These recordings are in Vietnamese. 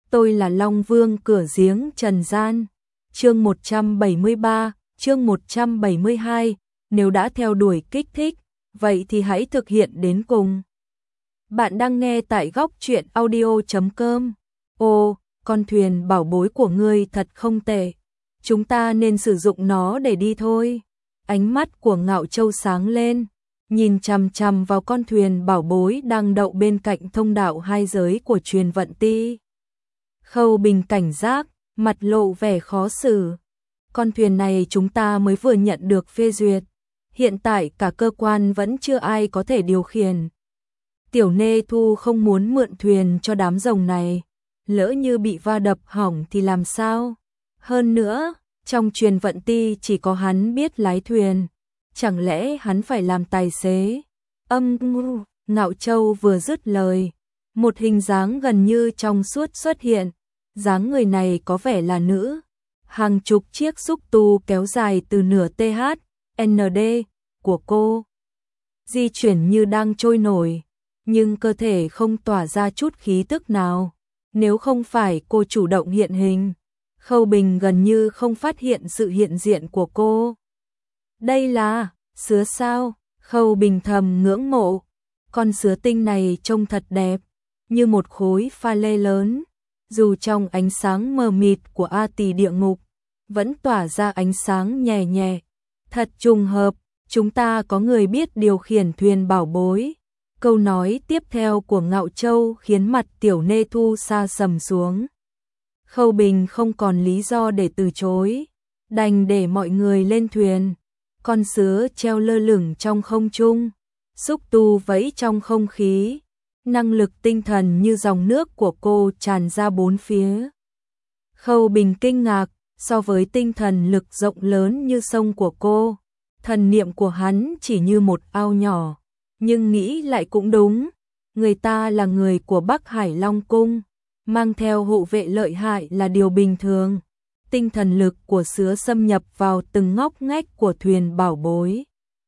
tôi là Long Vương cửa giếng trần gian. Chương 173, chương 172, nếu đã theo đuổi kích thích, vậy thì hãy thực hiện đến cùng. Bạn đang nghe tại góc truyện audio.com. Ồ, con thuyền bảo bối của ngươi thật không tệ. Chúng ta nên sử dụng nó để đi thôi. Ánh mắt của Ngạo Châu sáng lên, nhìn chằm chằm vào con thuyền bảo bối đang đậu bên cạnh thông đạo hai giới của Truyền Vận Ti. Khâu Bình cảnh giác, mặt lộ vẻ khó xử. Con thuyền này chúng ta mới vừa nhận được phê duyệt. Hiện tại cả cơ quan vẫn chưa ai có thể điều khiển. Tiểu Nê Thu không muốn mượn thuyền cho đám rồng này. Lỡ như bị va đập hỏng thì làm sao? Hơn nữa, trong Truyền Vận Ti chỉ có hắn biết lái thuyền. Chẳng lẽ hắn phải làm tài xế? Ngạo Châu vừa dứt lời, một hình dáng gần như trong suốt xuất hiện. Dáng người này có vẻ là nữ. Hàng chục chiếc xúc tu kéo dài từ nửa TH, ND của cô. Di chuyển như đang trôi nổi, nhưng cơ thể không tỏa ra chút khí tức nào. Nếu không phải cô chủ động hiện hình, Khâu Bình gần như không phát hiện sự hiện diện của cô. Đây là sứa sao? Khâu Bình thầm ngưỡng mộ. Con sứa tinh này trông thật đẹp, như một khối pha lê lớn. Dù trong ánh sáng mờ mịt của A Tỳ địa ngục, vẫn tỏa ra ánh sáng nhẹ nhẹ. Thật trùng hợp, chúng ta có người biết điều khiển thuyền bảo bối. Câu nói tiếp theo của Ngạo Châu khiến mặt Tiểu Nê Thu sa sầm xuống. Khâu Bình không còn lý do để từ chối, đành để mọi người lên thuyền. Con sứa treo lơ lửng trong không trung, xúc tu vẫy trong không khí. Năng lực tinh thần như dòng nước của cô tràn ra bốn phía. Khâu Bình kinh ngạc, so với tinh thần lực rộng lớn như sông của cô, thần niệm của hắn chỉ như một ao nhỏ. Nhưng nghĩ lại cũng đúng, người ta là người của Bắc Hải Long Cung, mang theo hộ vệ lợi hại là điều bình thường. Tinh thần lực của sứa xâm nhập vào từng ngóc ngách của thuyền bảo bối.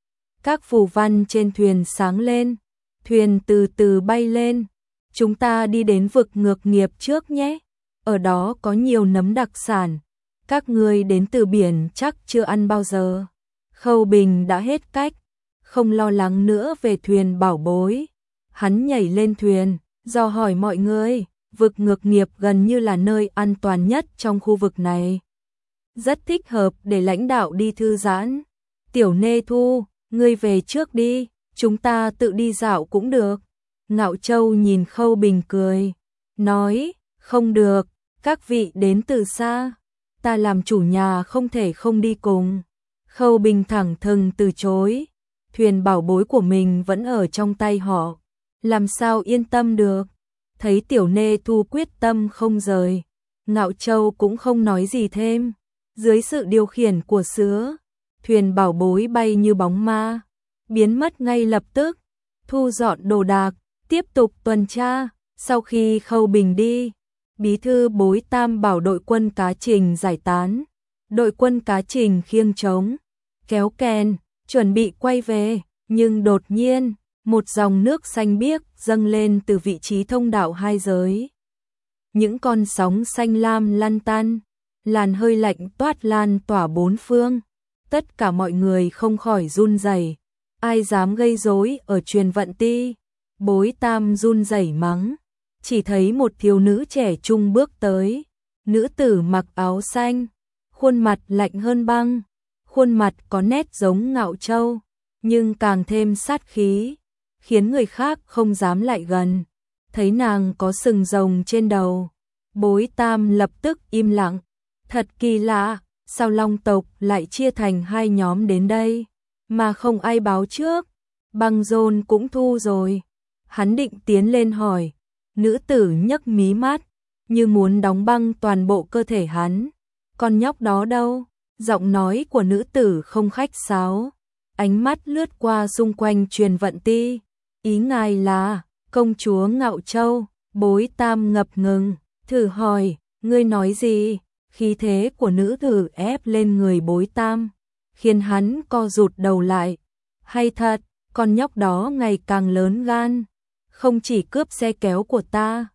Các phù văn trên thuyền sáng lên, thuyền từ từ bay lên. Chúng ta đi đến vực ngược nghiệp trước nhé, ở đó có nhiều nấm đặc sản. Các ngươi đến từ biển chắc chưa ăn bao giờ. Khâu Bình đã hết cách, không lo lắng nữa về thuyền bảo bối. Hắn nhảy lên thuyền, dò hỏi mọi người, vực ngược nghiệp gần như là nơi an toàn nhất trong khu vực này. Rất thích hợp để lãnh đạo đi thư giãn. Tiểu Nê Thu, ngươi về trước đi, chúng ta tự đi dạo cũng được. Ngạo Châu nhìn Khâu Bình cười, nói, không được, các vị đến từ xa, ta làm chủ nhà không thể không đi cùng. Khâu Bình thẳng thừng từ chối, thuyền bảo bối của mình vẫn ở trong tay họ, làm sao yên tâm được. Thấy Tiểu Nê Thu quyết tâm không rời, Ngạo Châu cũng không nói gì thêm. Dưới sự điều khiển của sứa, thuyền bảo bối bay như bóng ma, biến mất ngay lập tức. Thu dọn đồ đạc, tiếp tục tuần tra. Sau khi Khâu Bình đi, bí thư Bối Tam bảo đội quân Cá Trình giải tán. Đội quân Cá Trình khiêng trống, kéo kèn, chuẩn bị quay về. Nhưng đột nhiên, một dòng nước xanh biếc dâng lên từ vị trí thông đạo hai giới. Những con sóng xanh lam lăn tăn, làn hơi lạnh toát lan tỏa bốn phương. Tất cả mọi người không khỏi run rẩy. Ai dám gây rối ở Truyền Vận Ti? Bối Tam run rẩy mắng. Chỉ thấy một thiếu nữ trẻ trung bước tới. Nữ tử mặc áo xanh, khuôn mặt lạnh hơn băng. Khuôn mặt có nét giống Ngạo Châu, nhưng càng thêm sát khí, khiến người khác không dám lại gần. Thấy nàng có sừng rồng trên đầu, Bối Tam lập tức im lặng. Thật kỳ lạ, sao Long tộc lại chia thành hai nhóm đến đây, mà không ai báo trước. Băng rôn cũng thu rồi. Hắn định tiến lên hỏi, nữ tử nhấc mí mắt, như muốn đóng băng toàn bộ cơ thể hắn. Con nhóc đó đâu? Giọng nói của nữ tử không khách sáo, ánh mắt lướt qua xung quanh Truyền Vận Ti. Ý ngài là công chúa Ngạo Châu? Bối Tam ngập ngừng, thử hỏi, ngươi nói gì? Khí thế của nữ tử ép lên người Bối Tam, khiến hắn co rụt đầu lại. Hay thật, con nhóc đó ngày càng lớn gan, không chỉ cướp xe kéo của ta,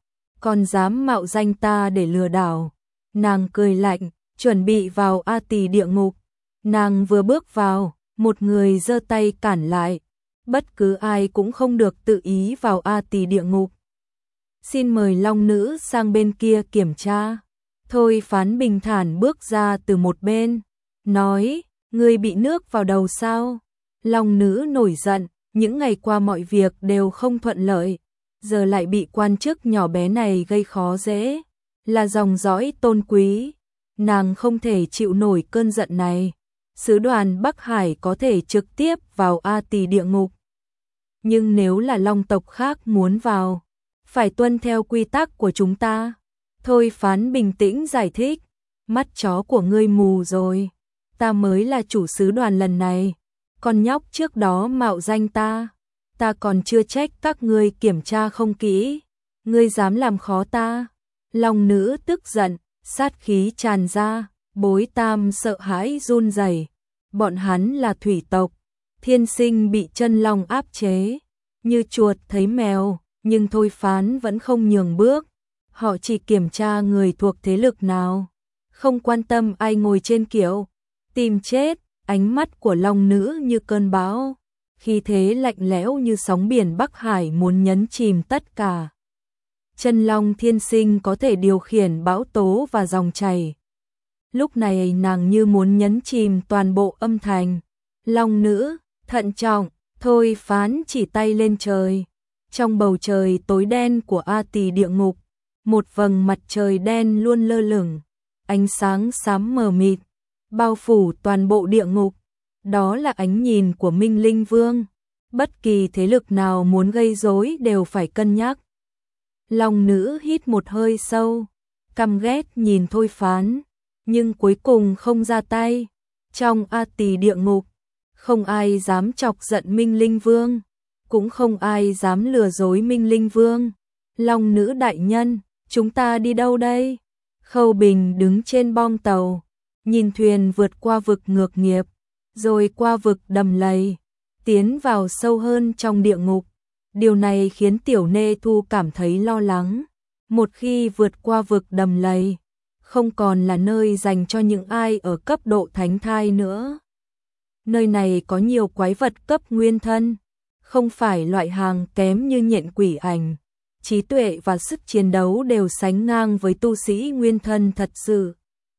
còn dám mạo danh ta để lừa đảo. Nàng cười lạnh, chuẩn bị vào A Tỳ địa ngục. Nàng vừa bước vào, một người giơ tay cản lại. Bất cứ ai cũng không được tự ý vào A Tỳ địa ngục. Xin mời Long nữ sang bên kia kiểm tra. Thôi Phán bình thản bước ra từ một bên, nói, ngươi bị nước vào đầu sao? Long nữ nổi giận, những ngày qua mọi việc đều không thuận lợi, giờ lại bị quan chức nhỏ bé này gây khó dễ, là dòng dõi tôn quý. Nàng không thể chịu nổi cơn giận này. Sứ đoàn Bắc Hải có thể trực tiếp vào A Tỳ địa ngục. Nhưng nếu là Long tộc khác muốn vào, phải tuân theo quy tắc của chúng ta. Thôi Phán bình tĩnh giải thích, mắt chó của ngươi mù rồi, ta mới là chủ sứ đoàn lần này, con nhóc trước đó mạo danh ta còn chưa trách các ngươi kiểm tra không kỹ, ngươi dám làm khó ta. Long nữ tức giận, sát khí tràn ra, Bối Tam sợ hãi run rẩy. Bọn hắn là thủy tộc, thiên sinh bị chân long áp chế, như chuột thấy mèo, nhưng Thôi Phán vẫn không nhường bước. Họ chỉ kiểm tra người thuộc thế lực nào, không quan tâm ai ngồi trên kiệu. Tìm chết, ánh mắt của Long nữ như cơn bão, khí thế lạnh lẽo như sóng biển Bắc Hải muốn nhấn chìm tất cả. Chân long thiên sinh có thể điều khiển bão tố và dòng chảy. Lúc này nàng như muốn nhấn chìm toàn bộ âm thành. Long nữ, thận trọng, Thôi Phán chỉ tay lên trời. Trong bầu trời tối đen của A Tỳ địa ngục, một vầng mặt trời đen luôn lơ lửng, ánh sáng xám mờ mịt, bao phủ toàn bộ địa ngục. Đó là ánh nhìn của Minh Linh Vương. Bất kỳ thế lực nào muốn gây rối đều phải cân nhắc. Long nữ hít một hơi sâu, căm ghét nhìn Thôi Phán, nhưng cuối cùng không ra tay. Trong A Tỳ địa ngục, không ai dám chọc giận Minh Linh Vương, cũng không ai dám lừa dối Minh Linh Vương. Long nữ đại nhân, chúng ta đi đâu đây? Khâu Bình đứng trên bong tàu, nhìn thuyền vượt qua vực ngược nghiệp, rồi qua vực đầm lầy, tiến vào sâu hơn trong địa ngục. Điều này khiến Tiểu Nê Thu cảm thấy lo lắng. Một khi vượt qua vực đầm lầy, không còn là nơi dành cho những ai ở cấp độ thánh thai nữa. Nơi này có nhiều quái vật cấp nguyên thân, không phải loại hàng kém như nhện quỷ ảnh. Trí tuệ và sức chiến đấu đều sánh ngang với tu sĩ nguyên thân thật sự.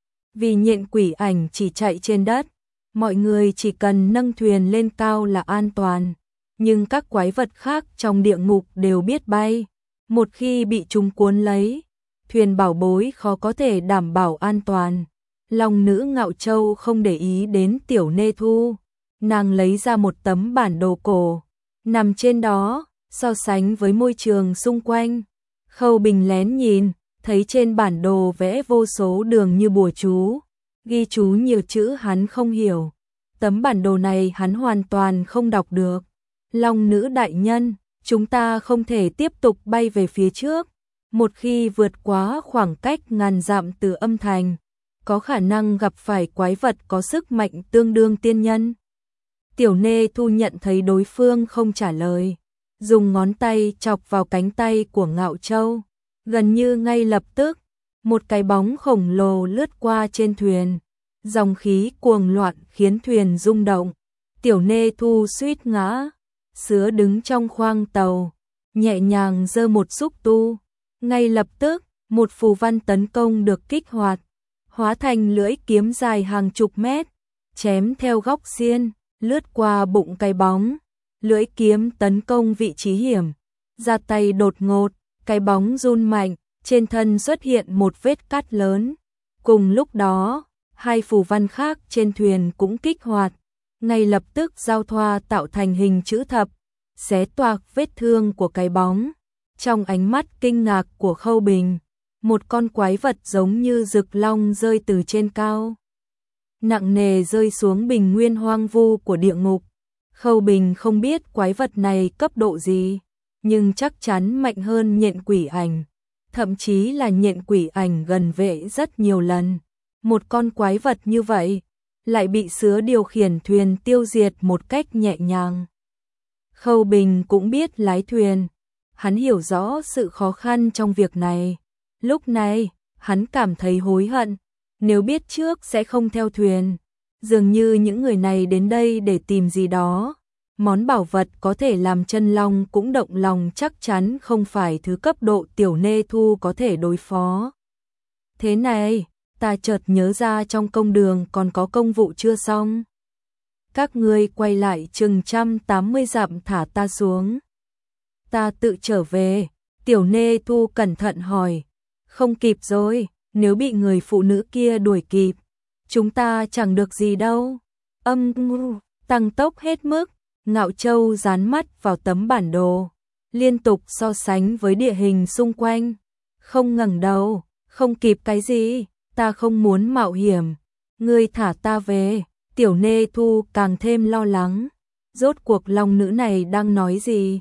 Vì nhện quỷ ảnh chỉ chạy trên đất, mọi người chỉ cần nâng thuyền lên cao là an toàn. Nhưng các quái vật khác trong địa ngục đều biết bay. Một khi bị chúng cuốn lấy, thuyền bảo bối khó có thể đảm bảo an toàn. Long nữ Ngạo Châu không để ý đến Tiểu Nê Thu. Nàng lấy ra một tấm bản đồ cổ, nằm trên đó, so sánh với môi trường xung quanh. Khâu Bình lén nhìn, thấy trên bản đồ vẽ vô số đường như bùa chú, ghi chú nhiều chữ hắn không hiểu. Tấm bản đồ này hắn hoàn toàn không đọc được. Long nữ đại nhân, chúng ta không thể tiếp tục bay về phía trước. Một khi vượt quá khoảng cách ngàn dặm từ âm thành, có khả năng gặp phải quái vật có sức mạnh tương đương tiên nhân. Tiểu Nê Thu nhận thấy đối phương không trả lời, dùng ngón tay chọc vào cánh tay của Ngạo Châu. Gần như ngay lập tức, một cái bóng khổng lồ lướt qua trên thuyền. Dòng khí cuồng loạn khiến thuyền rung động. Tiểu Nê Thu suýt ngã. Sứa đứng trong khoang tàu, nhẹ nhàng giơ một xúc tu. Ngay lập tức, một phù văn tấn công được kích hoạt, hóa thành lưỡi kiếm dài hàng chục mét, chém theo góc xiên, lướt qua bụng cái bóng. Lưỡi kiếm tấn công vị trí hiểm, ra tay đột ngột, cái bóng run mạnh, trên thân xuất hiện một vết cắt lớn. Cùng lúc đó, hai phù văn khác trên thuyền cũng kích hoạt, ngay lập tức giao thoa tạo thành hình chữ thập, xé toạc vết thương của cái bóng. Trong ánh mắt kinh ngạc của Khâu Bình, một con quái vật giống như rực long rơi từ trên cao, nặng nề rơi xuống bình nguyên hoang vu của địa ngục. Khâu Bình không biết quái vật này cấp độ gì, nhưng chắc chắn mạnh hơn nhện quỷ ảnh, thậm chí là nhện quỷ ảnh gần vệ rất nhiều lần. Một con quái vật như vậy lại bị sứa điều khiển thuyền tiêu diệt một cách nhẹ nhàng. Khâu Bình cũng biết lái thuyền, hắn hiểu rõ sự khó khăn trong việc này. Lúc này, hắn cảm thấy hối hận, nếu biết trước sẽ không theo thuyền. Dường như những người này đến đây để tìm gì đó. Món bảo vật có thể làm chân long cũng động lòng, chắc chắn không phải thứ cấp độ Tiểu Nê Thu có thể đối phó. Thế này, ta chợt nhớ ra trong công đường còn có công vụ chưa xong. Các ngươi quay lại chừng 180 dặm thả ta xuống. Ta tự trở về. Tiểu Nê Thu cẩn thận hỏi. Không kịp rồi, nếu bị người phụ nữ kia đuổi kịp, chúng ta chẳng được gì đâu. Tăng tốc hết mức. Ngạo Châu dán mắt vào tấm bản đồ, liên tục so sánh với địa hình xung quanh. Không ngẩng đầu, không kịp cái gì, ta không muốn mạo hiểm. Ngươi thả ta về. Tiểu Nê Thu càng thêm lo lắng. Rốt cuộc long nữ này đang nói gì?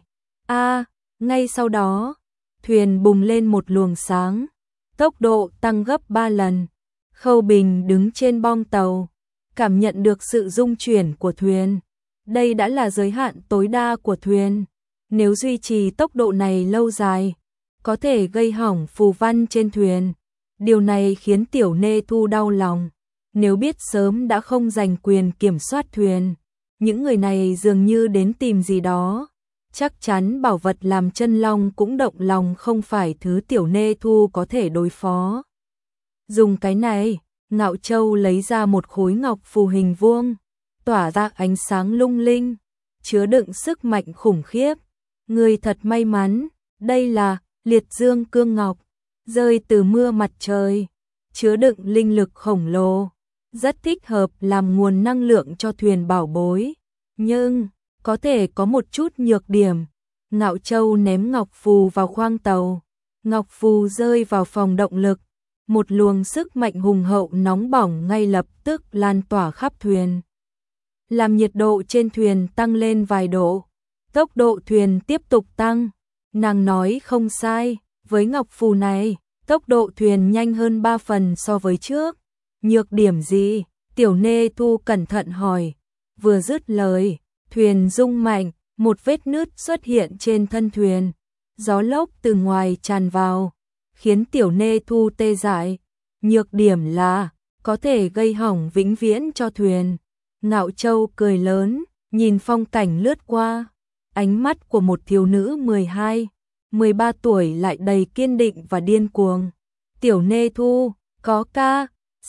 Ngay sau đó, thuyền bùng lên một luồng sáng, tốc độ tăng gấp 3 lần. Khâu Bình đứng trên bong tàu, cảm nhận được sự rung chuyển của thuyền. Đây đã là giới hạn tối đa của thuyền. Nếu duy trì tốc độ này lâu dài, có thể gây hỏng phù văn trên thuyền. Điều này khiến Tiểu Nê Thu đau lòng. Nếu biết sớm đã không giành quyền kiểm soát thuyền. Những người này dường như đến tìm gì đó. Chắc chắn bảo vật làm chân long cũng động lòng, không phải thứ Tiểu Nê Thu có thể đối phó. Dùng cái này, Ngạo Châu lấy ra một khối ngọc phù hình vuông, tỏa ra ánh sáng lung linh, chứa đựng sức mạnh khủng khiếp. Người thật may mắn, đây là Liệt Dương Cương Ngọc, rơi từ mưa mặt trời, chứa đựng linh lực khổng lồ, rất thích hợp làm nguồn năng lượng cho thuyền bảo bối. Nhưng, có thể có một chút nhược điểm. Ngạo Châu ném ngọc phù vào khoang tàu. Ngọc phù rơi vào phòng động lực. Một luồng sức mạnh hùng hậu nóng bỏng ngay lập tức lan tỏa khắp thuyền, làm nhiệt độ trên thuyền tăng lên vài độ. Tốc độ thuyền tiếp tục tăng. Nàng nói không sai, với ngọc phù này, tốc độ thuyền nhanh hơn 3 phần so với trước. Nhược điểm gì? Tiểu Nê Thu cẩn thận hỏi. Vừa dứt lời, thuyền rung mạnh, một vết nứt xuất hiện trên thân thuyền. Gió lốc từ ngoài tràn vào, khiến Tiểu Nê Thu tê dại. Nhược điểm là có thể gây hỏng vĩnh viễn cho thuyền. Ngạo Châu cười lớn, nhìn phong cảnh lướt qua. Ánh mắt của một thiếu nữ 12, 13 tuổi lại đầy kiên định và điên cuồng. Tiểu Nê Thu, có ca,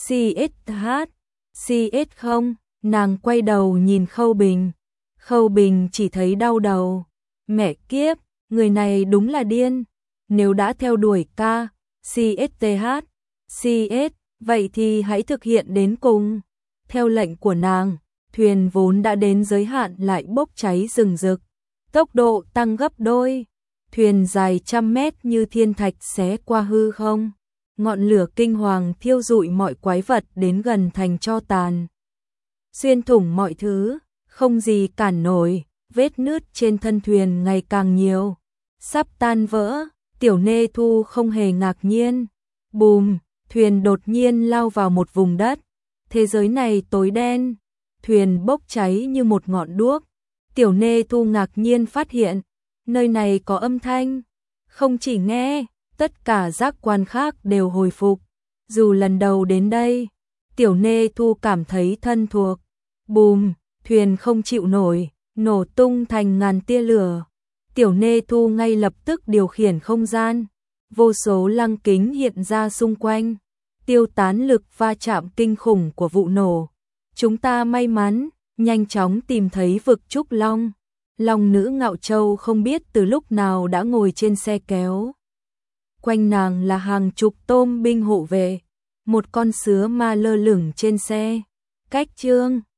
CS không? Nàng quay đầu nhìn Khâu Bình. Khâu Bình chỉ thấy đau đầu. Mẹ kiếp, người này đúng là điên. Nếu đã theo đuổi ca, CS, vậy thì hãy thực hiện đến cùng. Theo lệnh của nàng, thuyền vốn đã đến giới hạn lại bốc cháy rừng rực. Tốc độ tăng gấp đôi. Thuyền dài 100 mét như thiên thạch xé qua hư không. Ngọn lửa kinh hoàng thiêu rụi mọi quái vật đến gần thành tro tàn. Xuyên thủng mọi thứ, không gì cản nổi. Vết nứt trên thân thuyền ngày càng nhiều, sắp tan vỡ. Tiểu Nê Thu không hề ngạc nhiên. Bùm, thuyền đột nhiên lao vào một vùng đất. Thế giới này tối đen, thuyền bốc cháy như một ngọn đuốc. Tiểu Nê Thu ngạc nhiên phát hiện, nơi này có âm thanh. Không chỉ nghe, tất cả giác quan khác đều hồi phục. Dù lần đầu đến đây, Tiểu Nê Thu cảm thấy thân thuộc. Bùm, thuyền không chịu nổi, nổ tung thành ngàn tia lửa. Tiểu Nê Thu ngay lập tức điều khiển không gian. Vô số lăng kính hiện ra xung quanh, tiêu tán lực va chạm kinh khủng của vụ nổ. Chúng ta may mắn, nhanh chóng tìm thấy vực Trúc Long. Long nữ Ngạo Châu không biết từ lúc nào đã ngồi trên xe kéo. Quanh nàng là hàng chục tôm binh hộ vệ. Một con sứa ma lơ lửng trên xe. Cách chương